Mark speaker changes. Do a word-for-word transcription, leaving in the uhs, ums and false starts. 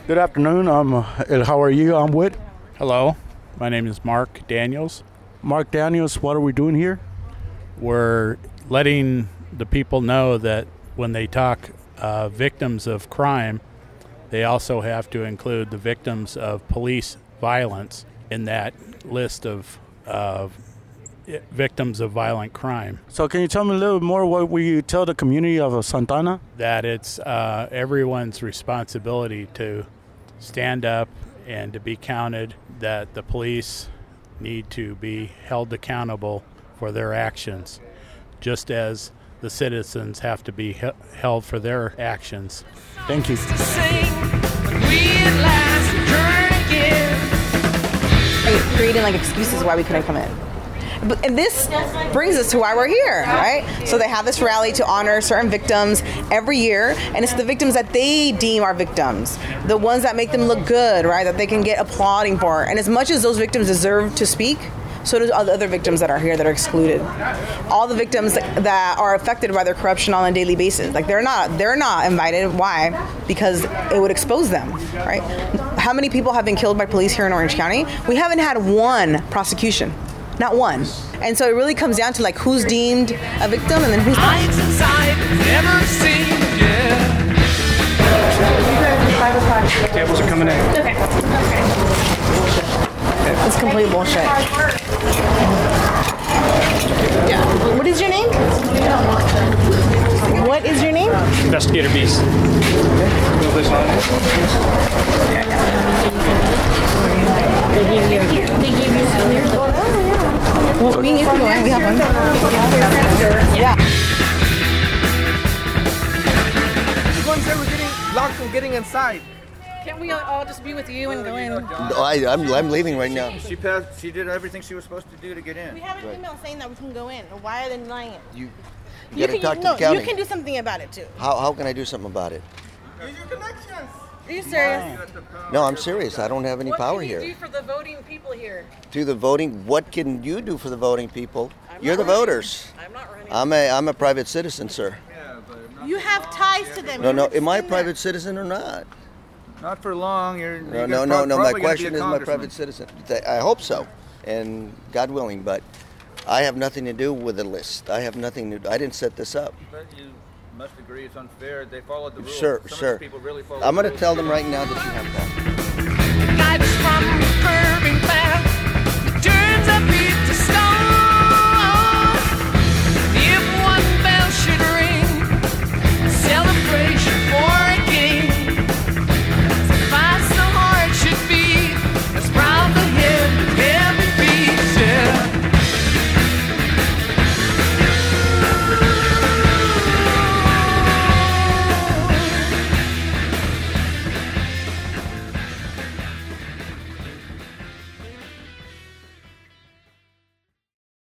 Speaker 1: Good afternoon. I'm uh, how are you? I'm with
Speaker 2: Hello, my name is Mark Daniels.
Speaker 1: Mark Daniels. What are we doing here?
Speaker 2: We're letting the people know that when they talk uh, victims of crime, they also have to include the victims of police violence in that list of uh, victims of violent crime.
Speaker 1: So can you tell me a little more what we tell the community of Santana?
Speaker 2: That it's uh, everyone's responsibility to stand up and to be counted, that the police need to be held accountable for their actions, just as the citizens have to be he- held for their actions.
Speaker 1: Thank you.
Speaker 3: Creating like excuses why we couldn't come in. But, and this brings us to why we're here, right? So they have this rally to honor certain victims every year, and it's the victims that they deem are victims, the ones that make them look good, right? That they can get applauding for. And as much as those victims deserve to speak, so do all the other victims that are here that are excluded. All the victims that are affected by their corruption on a daily basis, like they're not, they're not invited. Why? Because it would expose them, right? How many people have been killed by police here in Orange County? We haven't had one prosecution. Not one. And so it really comes down to like who's deemed a victim and then who's not.
Speaker 4: Tables are coming in.
Speaker 3: Okay. It's complete bullshit. Yeah. What is your name? What is your name?
Speaker 4: Investigator Beast.
Speaker 3: They gave you They gave you Well, we need to go in. We have one. Yeah.
Speaker 5: The ones that were getting locked from getting inside.
Speaker 6: Can't we all just be with you and go in?
Speaker 7: No, I, I'm, I'm leaving right now.
Speaker 5: She passed. She did everything she was supposed to do to get in.
Speaker 6: We have an email saying that we can go in. Why are they denying it?
Speaker 7: You,
Speaker 6: You
Speaker 7: you gotta
Speaker 6: can,
Speaker 7: talk
Speaker 6: you,
Speaker 7: to
Speaker 6: no,
Speaker 7: the county.
Speaker 6: you can do something about it too.
Speaker 7: How, how can I do something about it?
Speaker 5: Use your connections.
Speaker 6: Are you serious?
Speaker 7: No, I'm serious. I don't have any
Speaker 6: What
Speaker 7: power
Speaker 6: can you
Speaker 7: here.
Speaker 6: do for the voting people here?
Speaker 7: To the voting, what can you do for the voting people?
Speaker 6: I'm
Speaker 7: You're the
Speaker 6: not running.
Speaker 7: voters.
Speaker 6: I'm not running.
Speaker 7: I'm a, I'm a private citizen, sir.
Speaker 6: You have ties to them.
Speaker 7: No,
Speaker 6: You
Speaker 7: no,
Speaker 6: have
Speaker 7: am I a
Speaker 6: been
Speaker 7: private
Speaker 6: there.
Speaker 7: citizzen or not?
Speaker 5: Not for long. You're.
Speaker 7: No,
Speaker 5: you're
Speaker 7: no,
Speaker 5: gonna
Speaker 7: no, no.
Speaker 5: prob-
Speaker 7: My
Speaker 5: probably gonna be
Speaker 7: question
Speaker 5: a
Speaker 7: is my
Speaker 5: congressman.
Speaker 7: private citizen. Th- I hope so, and God willing, but I have nothing to do with the list. I have nothing to do. I didn't set this up.
Speaker 5: But you must agree it's unfair. They followed the rules.
Speaker 7: Sure,
Speaker 5: Some
Speaker 7: sure.
Speaker 5: Of these people really followed
Speaker 7: I'm
Speaker 5: the
Speaker 7: going to
Speaker 5: rules.
Speaker 7: tell them right now that you have that.
Speaker 8: Guidance from curving path.